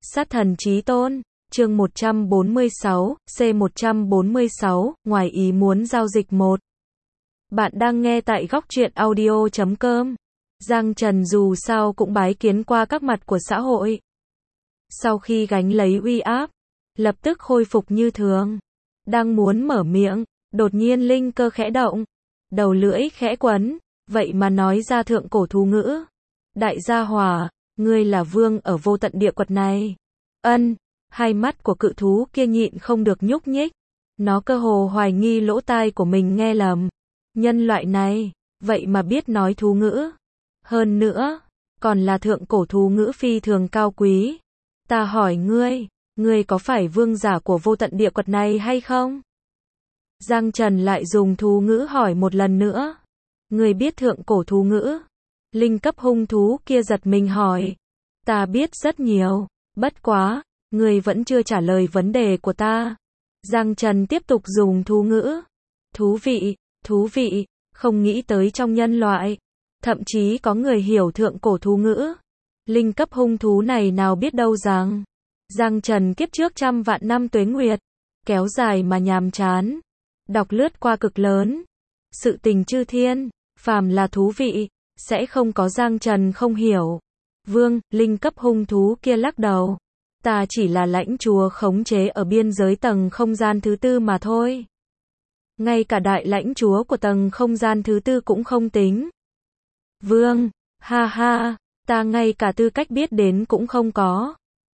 Sát thần chí tôn, chương 146, C146, ngoài ý muốn giao dịch 1. Bạn đang nghe tại góc truyện audio.com. Giang Trần dù sao cũng bái kiến qua các mặt của xã hội. Sau khi gánh lấy uy áp, lập tức khôi phục như thường. Đang muốn mở miệng, đột nhiên linh cơ khẽ động, đầu lưỡi khẽ quấn, vậy mà nói ra thượng cổ thú ngữ. Đại gia hỏa, ngươi là vương ở vô tận địa quật này. Hai mắt của cự thú kia nhịn không được nhúc nhích. Nó cơ hồ hoài nghi lỗ tai của mình nghe lầm. Nhân loại này, vậy mà biết nói thú ngữ. Hơn nữa, còn là thượng cổ thú ngữ phi thường cao quý. Ta hỏi ngươi có phải vương giả của vô tận địa quật này hay không? Giang Trần lại dùng thú ngữ hỏi một lần nữa. Ngươi biết thượng cổ thú ngữ? Linh cấp hung thú kia giật mình hỏi. Ta biết rất nhiều, bất quá, ngươi vẫn chưa trả lời vấn đề của ta. Giang Trần tiếp tục dùng thú ngữ. Thú vị, không nghĩ tới trong nhân loại, thậm chí có người hiểu thượng cổ thú ngữ. Linh cấp hung thú này nào biết đâu rằng, Giang Trần kiếp trước trăm vạn năm tuế nguyệt, kéo dài mà nhàm chán, đọc lướt qua cực lớn. Sự tình chư thiên, phàm là thú vị, sẽ không có Giang Trần không hiểu. Vương, linh cấp hung thú kia lắc đầu. Ta chỉ là lãnh chúa khống chế ở biên giới tầng không gian thứ tư mà thôi. Ngay cả đại lãnh chúa của tầng không gian thứ tư cũng không tính. Vương, ha, ta ngay cả tư cách biết đến cũng không có.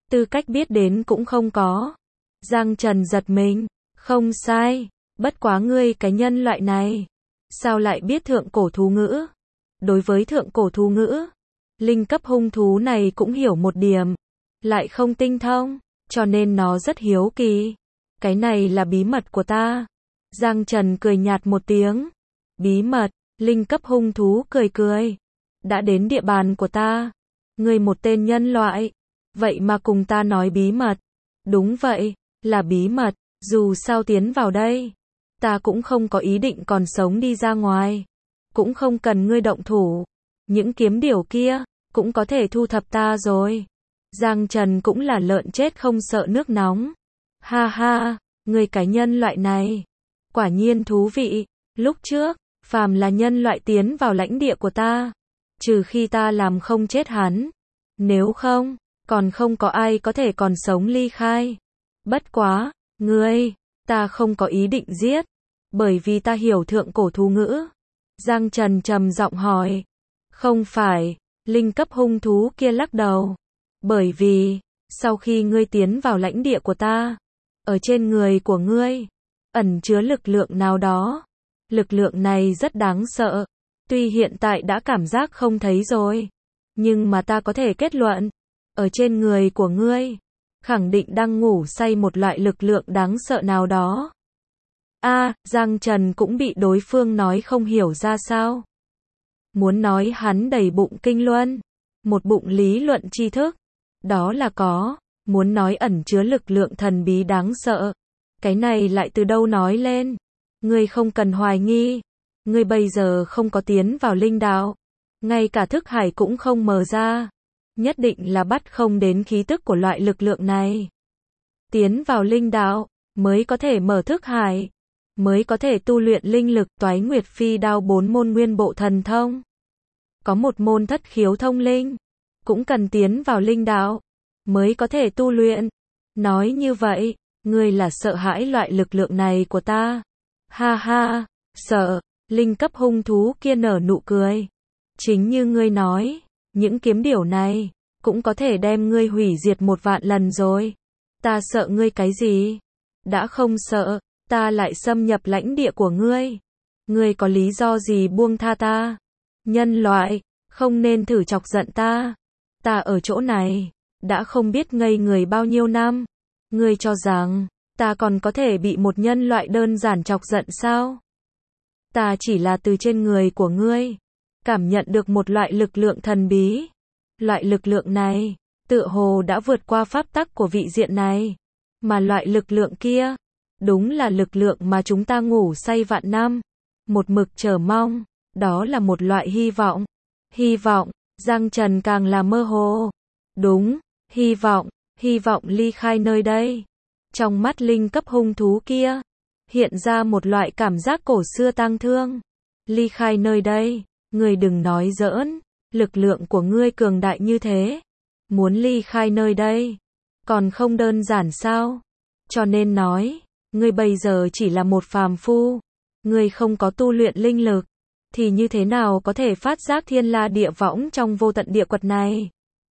Giang Trần giật mình, không sai, bất quá ngươi cái nhân loại này, sao lại biết thượng cổ thú ngữ? Đối với thượng cổ thú ngữ, linh cấp hung thú này cũng hiểu một điểm, lại không tinh thông, cho nên nó rất hiếu kỳ. Cái này là bí mật của ta. Giang Trần cười nhạt một tiếng. Bí mật, linh cấp hung thú cười. Đã đến địa bàn của ta. Ngươi một tên nhân loại, vậy mà cùng ta nói bí mật. Đúng vậy, là bí mật, dù sao tiến vào đây, ta cũng không có ý định còn sống đi ra ngoài. Cũng không cần ngươi động thủ. Những kiếm điểu kia, cũng có thể thu thập ta rồi. Giang Trần cũng là lợn chết không sợ nước nóng. Ha, ngươi cái nhân loại này, quả nhiên thú vị. Lúc trước, phàm là nhân loại tiến vào lãnh địa của ta, trừ khi ta làm không chết hắn, nếu không, còn không có ai có thể còn sống ly khai. Bất quá, ta không có ý định giết, bởi vì ta hiểu thượng cổ thú ngữ. Giang Trần trầm giọng hỏi. Không phải, linh cấp hung thú kia lắc đầu. Bởi vì, sau khi ngươi tiến vào lãnh địa của ta, ở trên người của ngươi, ẩn chứa lực lượng nào đó. Lực lượng này rất đáng sợ. Tuy hiện tại đã cảm giác không thấy rồi, nhưng mà ta có thể kết luận, ở trên người của ngươi, khẳng định đang ngủ say một loại lực lượng đáng sợ nào đó. Giang Trần cũng bị đối phương nói không hiểu ra sao. Muốn nói hắn đầy bụng kinh luân, một bụng lý luận tri thức, đó là có. Muốn nói ẩn chứa lực lượng thần bí đáng sợ, cái này lại từ đâu nói lên. Ngươi không cần hoài nghi, ngươi bây giờ không có tiến vào linh đạo, ngay cả thức hải cũng không mở ra, nhất định là bắt không đến khí tức của loại lực lượng này. Tiến vào linh đạo, mới có thể mở thức hải, mới có thể tu luyện linh lực Toái Nguyệt Phi Đao 4 môn nguyên bộ thần thông. Có một môn thất khiếu thông linh, cũng cần tiến vào linh đạo, mới có thể tu luyện. Nói như vậy, ngươi là sợ hãi loại lực lượng này của ta. Ha, sợ. Linh cấp hung thú kia nở nụ cười. Chính như ngươi nói, những kiếm điểu này, cũng có thể đem ngươi hủy diệt 1.000.000 lần rồi. Ta sợ ngươi cái gì? Đã không sợ, ta lại xâm nhập lãnh địa của ngươi. Ngươi có lý do gì buông tha ta? Nhân loại, không nên thử chọc giận ta. Ta ở chỗ này, đã không biết ngây người bao nhiêu năm. Ngươi cho rằng, ta còn có thể bị một nhân loại đơn giản chọc giận sao? Ta chỉ là từ trên người của ngươi, cảm nhận được một loại lực lượng thần bí. Loại lực lượng này, tựa hồ đã vượt qua pháp tắc của vị diện này. Mà loại lực lượng kia, đúng là lực lượng mà chúng ta ngủ say vạn năm, một mực chờ mong. Đó là một loại hy vọng. Hy vọng, Giang Trần càng là mơ hồ. Đúng, hy hy vọng ly khai nơi đây. Trong mắt linh cấp hung thú kia, hiện ra một loại cảm giác cổ xưa tang thương. Ly khai nơi đây, ngươi đừng nói giỡn, lực lượng của ngươi cường đại như thế. Muốn ly khai nơi đây, còn không đơn giản sao? Cho nên nói, ngươi bây giờ chỉ là một phàm phu, ngươi không có tu luyện linh lực, thì như thế nào có thể phát giác thiên la địa võng trong vô tận địa quật này?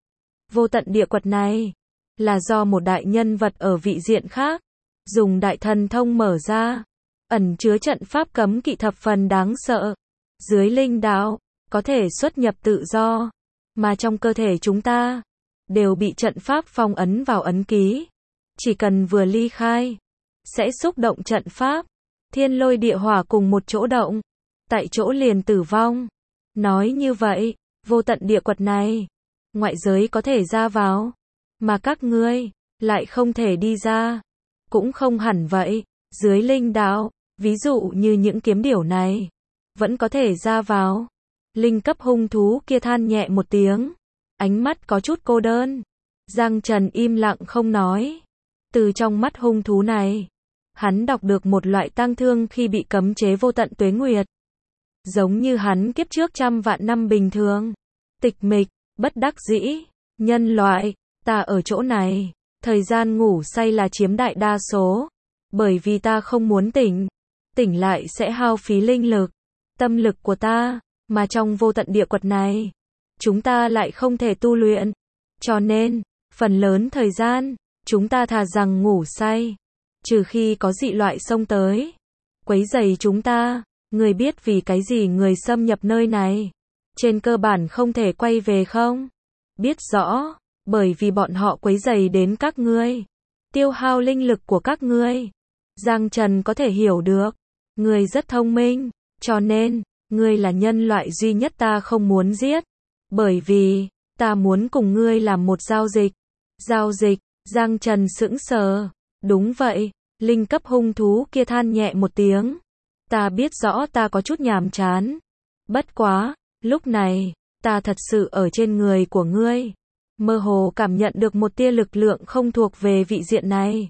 Vô tận địa quật này, là do một đại nhân vật ở vị diện khác, dùng đại thần thông mở ra, ẩn chứa trận pháp cấm kỵ thập phần đáng sợ. Dưới linh đạo, có thể xuất nhập tự do, mà trong cơ thể chúng ta, đều bị trận pháp phong ấn vào ấn ký. Chỉ cần vừa ly khai, sẽ xúc động trận pháp, thiên lôi địa hỏa cùng một chỗ động, tại chỗ liền tử vong. Nói như vậy, vô tận địa quật này, ngoại giới có thể ra vào, mà các ngươi lại không thể đi ra. Cũng không hẳn vậy, dưới linh đạo, ví dụ như những kiếm điểu này, vẫn có thể ra vào. Linh cấp hung thú kia than nhẹ một tiếng, ánh mắt có chút cô đơn. Giang Trần im lặng không nói. Từ trong mắt hung thú này, hắn đọc được một loại tang thương khi bị cấm chế vô tận tuế nguyệt. Giống như hắn kiếp trước trăm vạn năm bình thường. Tịch mịch, bất đắc dĩ, nhân loại, ta ở chỗ này, thời gian ngủ say là chiếm đại đa số. Bởi vì ta không muốn tỉnh lại sẽ hao phí linh lực, tâm lực của ta, mà trong vô tận địa quật này, chúng ta lại không thể tu luyện. Cho nên, phần lớn thời gian, chúng ta thà rằng ngủ say, trừ khi có dị loại xông tới, quấy rầy chúng ta. Người biết vì cái gì người xâm nhập nơi này, trên cơ bản không thể quay về không? Biết rõ, bởi vì bọn họ quấy rầy đến các ngươi, tiêu hao linh lực của các ngươi. Giang Trần có thể hiểu được, ngươi rất thông minh, cho nên, ngươi là nhân loại duy nhất ta không muốn giết, bởi vì, ta muốn cùng ngươi làm một giao dịch. Giao dịch? Giang Trần sững sờ. Đúng vậy, linh cấp hung thú kia than nhẹ một tiếng. Ta biết rõ ta có chút nhàm chán. Bất quá, lúc này, ta thật sự ở trên người của ngươi, mơ hồ cảm nhận được một tia lực lượng không thuộc về vị diện này.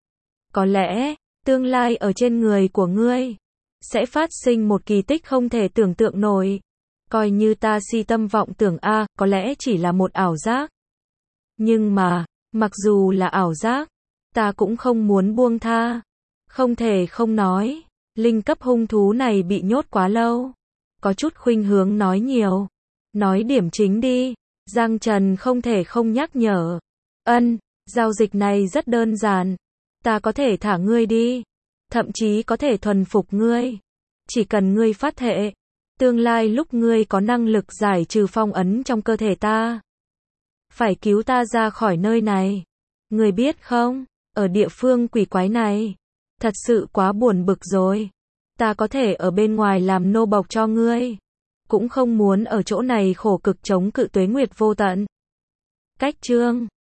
Có lẽ, tương lai ở trên người của ngươi, sẽ phát sinh một kỳ tích không thể tưởng tượng nổi. Coi như ta si tâm vọng tưởng có lẽ chỉ là một ảo giác. Nhưng mà, mặc dù là ảo giác, ta cũng không muốn buông tha. Không thể không nói, linh cấp hung thú này bị nhốt quá lâu. Có chút khuynh hướng nói nhiều. Nói điểm chính đi. Giang Trần không thể không nhắc nhở. Giao dịch này rất đơn giản. Ta có thể thả ngươi đi. Thậm chí có thể thuần phục ngươi. Chỉ cần ngươi phát thệ. Tương lai lúc ngươi có năng lực giải trừ phong ấn trong cơ thể ta, phải cứu ta ra khỏi nơi này. Ngươi biết không, ở địa phương quỷ quái này, thật sự quá buồn bực rồi. Ta có thể ở bên ngoài làm nô bộc cho ngươi, cũng không muốn ở chỗ này khổ cực chống cự tuế nguyệt vô tận. Cách chương